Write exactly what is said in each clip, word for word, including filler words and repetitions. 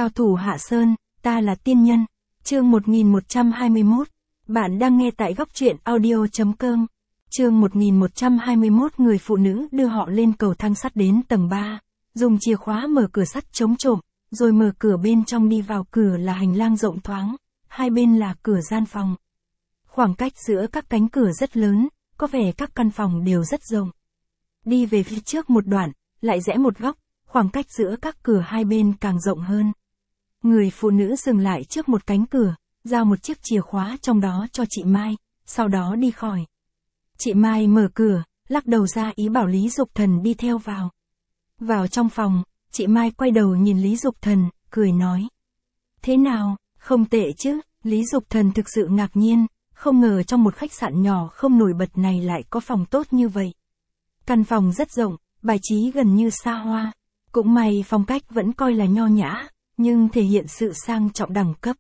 Cao thủ Hạ Sơn, ta là tiên nhân. Chương một nghìn một trăm hai mươi mốt. Bạn đang nghe tại góc truyện audio chấm com. Chương một nghìn một trăm hai mươi mốt. Người phụ nữ đưa họ lên cầu thang sắt đến tầng ba, dùng chìa khóa mở cửa sắt chống trộm, rồi mở cửa bên trong đi vào. Cửa là hành lang rộng thoáng, hai bên là cửa gian phòng. Khoảng cách giữa các cánh cửa rất lớn, có vẻ các căn phòng đều rất rộng. Đi về phía trước một đoạn, lại rẽ một góc, khoảng cách giữa các cửa hai bên càng rộng hơn. Người phụ nữ dừng lại trước một cánh cửa, giao một chiếc chìa khóa trong đó cho chị Mai, sau đó đi khỏi. Chị Mai mở cửa, lắc đầu ra ý bảo Lý Dục Thần đi theo vào. Vào trong phòng, chị Mai quay đầu nhìn Lý Dục Thần, cười nói. Thế nào, không tệ chứ? Lý Dục Thần thực sự ngạc nhiên, không ngờ trong một khách sạn nhỏ không nổi bật này lại có phòng tốt như vậy. Căn phòng rất rộng, bài trí gần như xa hoa. Cũng may phong cách vẫn coi là nho nhã, nhưng thể hiện sự sang trọng đẳng cấp.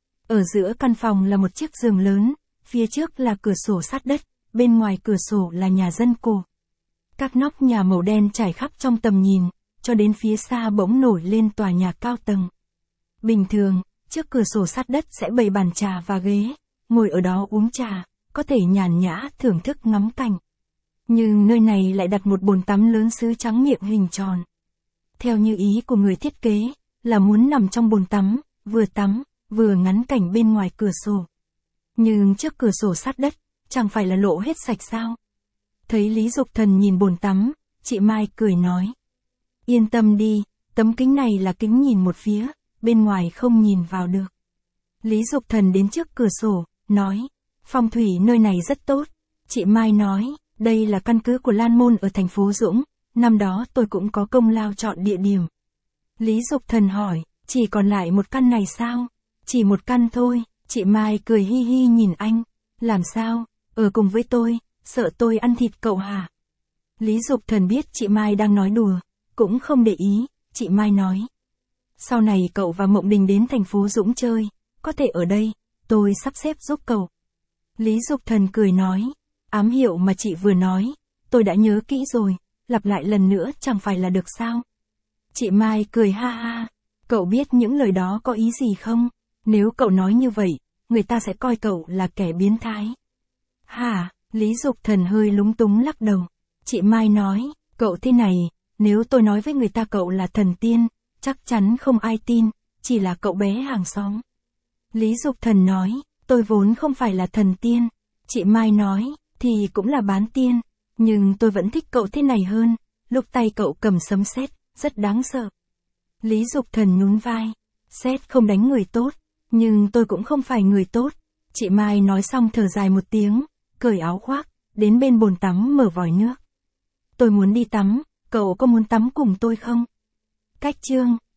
Ở giữa căn phòng là một chiếc giường lớn, phía trước là cửa sổ sát đất, bên ngoài cửa sổ là nhà dân cổ. Các nóc nhà màu đen trải khắp trong tầm nhìn, cho đến phía xa bỗng nổi lên tòa nhà cao tầng. Bình thường, trước cửa sổ sát đất sẽ bày bàn trà và ghế, ngồi ở đó uống trà, có thể nhàn nhã thưởng thức ngắm cảnh. Nhưng nơi này lại đặt một bồn tắm lớn sứ trắng miệng hình tròn. Theo như ý của người thiết kế, là muốn nằm trong bồn tắm, vừa tắm, vừa ngắm cảnh bên ngoài cửa sổ. Nhưng trước cửa sổ sát đất, chẳng phải là lộ hết sạch sao? Thấy Lý Dục Thần nhìn bồn tắm, chị Mai cười nói. Yên tâm đi, tấm kính này là kính nhìn một phía, bên ngoài không nhìn vào được. Lý Dục Thần đến trước cửa sổ, nói. Phong thủy nơi này rất tốt. Chị Mai nói, đây là căn cứ của Lan Môn ở thành phố Dũng, năm đó tôi cũng có công lao chọn địa điểm. Lý Dục Thần hỏi, chỉ còn lại một căn này sao? Chỉ một căn thôi. Chị Mai cười hi hi nhìn anh. Làm sao? Ở cùng với tôi, sợ tôi ăn thịt cậu hả? Lý Dục Thần biết chị Mai đang nói đùa, cũng không để ý. Chị Mai nói. Sau này cậu và Mộng Đình đến thành phố Dũng chơi, có thể ở đây, tôi sắp xếp giúp cậu. Lý Dục Thần cười nói. Ám hiệu mà chị vừa nói, tôi đã nhớ kỹ rồi, lặp lại lần nữa chẳng phải là được sao? Chị Mai cười ha ha. Cậu biết những lời đó có ý gì không? Nếu cậu nói như vậy, người ta sẽ coi cậu là kẻ biến thái. Hả? Lý Dục Thần hơi lúng túng lắc đầu. Chị Mai nói, cậu thế này, nếu tôi nói với người ta cậu là thần tiên, chắc chắn không ai tin, chỉ là cậu bé hàng xóm. Lý Dục Thần nói, tôi vốn không phải là thần tiên. Chị Mai nói, thì cũng là bán tiên, nhưng tôi vẫn thích cậu thế này hơn, lúc tay cậu cầm sấm sét, rất đáng sợ. Lý Dục Thần nhún vai, sét không đánh người tốt, nhưng tôi cũng không phải người tốt. Chị Mai nói xong thở dài một tiếng, cởi áo khoác, đến bên bồn tắm mở vòi nước. Tôi muốn đi tắm, cậu có muốn tắm cùng tôi không? Cách chương